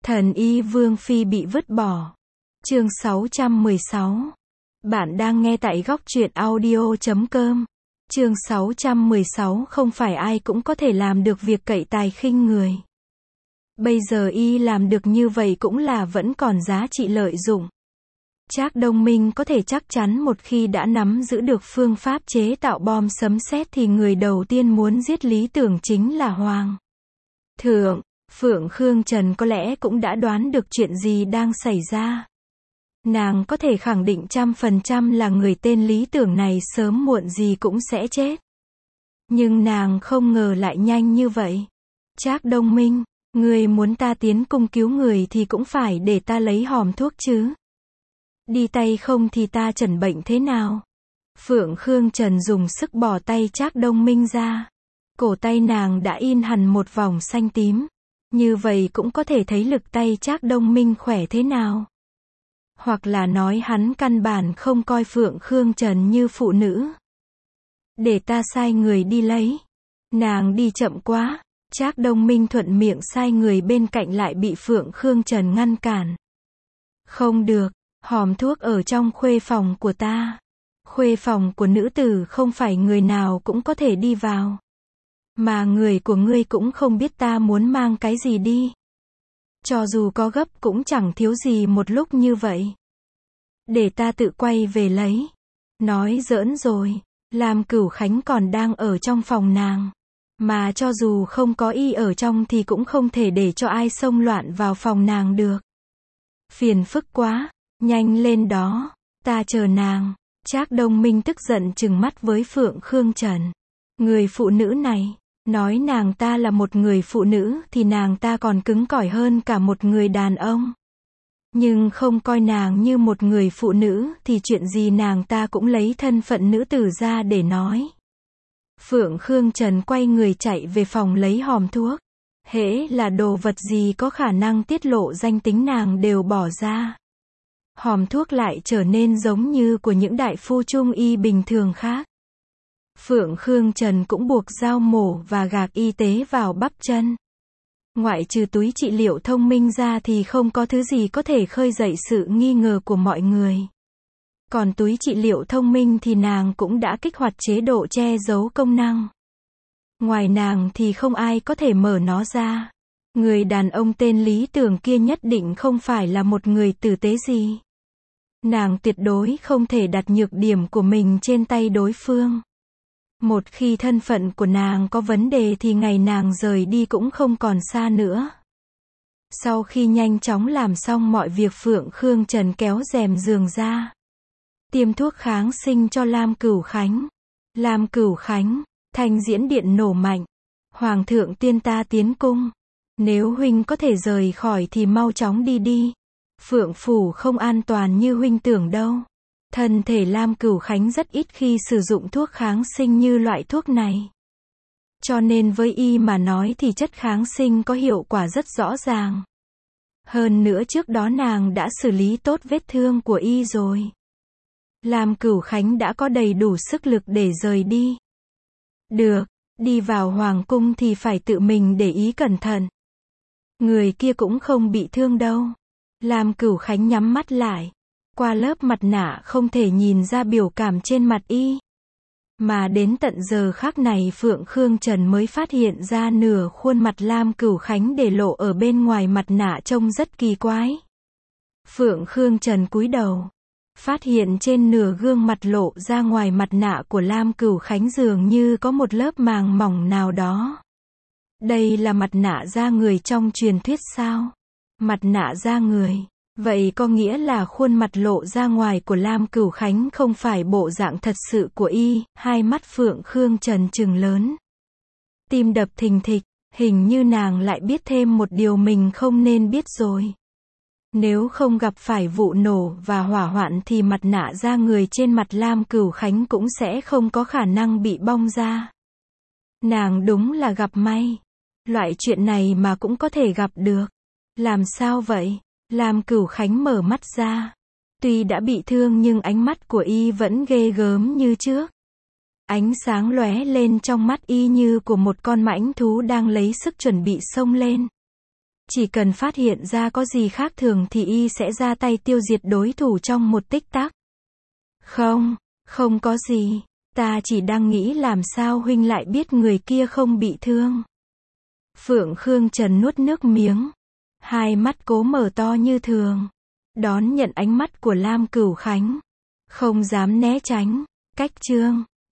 Thần y Vương Phi bị vứt bỏ. Chương 616. Bạn đang nghe tại góc truyện audio.com. Chương 616. Không phải ai cũng có thể làm được việc cậy tài khinh người. Bây giờ y làm được như vậy cũng là vẫn còn giá trị lợi dụng. Trác Đông Minh có thể chắc chắn một khi đã nắm giữ được phương pháp chế tạo bom sấm sét thì người đầu tiên muốn giết Lý Tưởng chính là Hoàng thượng. Phượng Khương Trần có lẽ cũng đã đoán được chuyện gì đang xảy ra. Nàng có thể khẳng định 100% là người tên Lý Tưởng này sớm muộn gì cũng sẽ chết. Nhưng nàng không ngờ lại nhanh như vậy. Trác Đông Minh, người muốn ta tiến cung cứu người thì cũng phải để ta lấy hòm thuốc chứ. Đi tay không thì ta chẩn bệnh thế nào? Phượng Khương Trần dùng sức bỏ tay Trác Đông Minh ra. Cổ tay nàng đã in hẳn một vòng xanh tím. Như vậy cũng có thể thấy lực tay Trác Đông Minh khỏe thế nào. Hoặc là nói hắn căn bản không coi Phượng Khương Trần như phụ nữ. Để ta sai người đi lấy. Nàng đi chậm quá. Trác Đông Minh thuận miệng sai người bên cạnh lại bị Phượng Khương Trần ngăn cản. Không được, hòm thuốc ở trong khuê phòng của ta. Khuê phòng của nữ tử không phải người nào cũng có thể đi vào. Mà người của ngươi cũng không biết ta muốn mang cái gì đi. Cho dù có gấp cũng chẳng thiếu gì một lúc như vậy. Để ta tự quay về lấy. Nói giỡn rồi, Lam Cửu Khánh còn đang ở trong phòng nàng. Mà cho dù không có y ở trong thì cũng không thể để cho ai xông loạn vào phòng nàng được. Phiền phức quá, nhanh lên đó, ta chờ nàng. Trác Đông Minh tức giận trừng mắt với Phượng Khương Trần. Người phụ nữ này, nói nàng ta là một người phụ nữ thì nàng ta còn cứng cỏi hơn cả một người đàn ông. Nhưng không coi nàng như một người phụ nữ thì chuyện gì nàng ta cũng lấy thân phận nữ tử ra để nói. Phượng Khương Trần quay người chạy về phòng lấy hòm thuốc. Hễ là đồ vật gì có khả năng tiết lộ danh tính nàng đều bỏ ra. Hòm thuốc lại trở nên giống như của những đại phu trung y bình thường khác. Phượng Khương Trần cũng buộc dao mổ và gạc y tế vào bắp chân. Ngoại trừ túi trị liệu thông minh ra thì không có thứ gì có thể khơi dậy sự nghi ngờ của mọi người. Còn túi trị liệu thông minh thì nàng cũng đã kích hoạt chế độ che giấu công năng. Ngoài nàng thì không ai có thể mở nó ra. Người đàn ông tên Lý Tưởng kia nhất định không phải là một người tử tế gì. Nàng tuyệt đối không thể đặt nhược điểm của mình trên tay đối phương. Một khi thân phận của nàng có vấn đề thì ngày nàng rời đi cũng không còn xa nữa. Sau khi nhanh chóng làm xong mọi việc, Phượng Khương Trần kéo rèm giường ra. Tiêm thuốc kháng sinh cho Lam Cửu Khánh. Lam Cửu Khánh, thanh diễn điện nổ mạnh. Hoàng thượng tiên ta tiến cung. Nếu huynh có thể rời khỏi thì mau chóng đi đi. Phượng phủ không an toàn như huynh tưởng đâu. Thân thể Lam Cửu Khánh rất ít khi sử dụng thuốc kháng sinh như loại thuốc này. Cho nên với y mà nói thì chất kháng sinh có hiệu quả rất rõ ràng. Hơn nữa trước đó nàng đã xử lý tốt vết thương của y rồi. Lam Cửu Khánh đã có đầy đủ sức lực để rời đi. Được, đi vào hoàng cung thì phải tự mình để ý cẩn thận. Người kia cũng không bị thương đâu. Lam Cửu Khánh nhắm mắt lại. Qua lớp mặt nạ không thể nhìn ra biểu cảm trên mặt y. Mà đến tận giờ khắc này Phượng Khương Trần mới phát hiện ra nửa khuôn mặt Lam Cửu Khánh để lộ ở bên ngoài mặt nạ trông rất kỳ quái. Phượng Khương Trần cúi đầu. Phát hiện trên nửa gương mặt lộ ra ngoài mặt nạ của Lam Cửu Khánh dường như có một lớp màng mỏng nào đó. Đây là mặt nạ da người trong truyền thuyết sao? Mặt nạ da người. Vậy có nghĩa là khuôn mặt lộ ra ngoài của Lam Cửu Khánh không phải bộ dạng thật sự của y. Hai mắt Phượng Khương Trần trừng lớn. Tim đập thình thịch, hình như nàng lại biết thêm một điều mình không nên biết rồi. Nếu không gặp phải vụ nổ và hỏa hoạn thì mặt nạ da người trên mặt Lam Cửu Khánh cũng sẽ không có khả năng bị bong ra. Nàng đúng là gặp may. Loại chuyện này mà cũng có thể gặp được. Làm sao vậy? Lam Cửu Khánh mở mắt ra. Tuy đã bị thương nhưng ánh mắt của y vẫn ghê gớm như trước. Ánh sáng lóe lên trong mắt y như của một con mãnh thú đang lấy sức chuẩn bị xông lên. Chỉ cần phát hiện ra có gì khác thường thì y sẽ ra tay tiêu diệt đối thủ trong một tích tắc. Không, không có gì. Ta chỉ đang nghĩ làm sao huynh lại biết người kia không bị thương. Phượng Khương Trần nuốt nước miếng. Hai mắt cố mở to như thường. Đón nhận ánh mắt của Lam Cửu Khánh. Không dám né tránh. Cách chương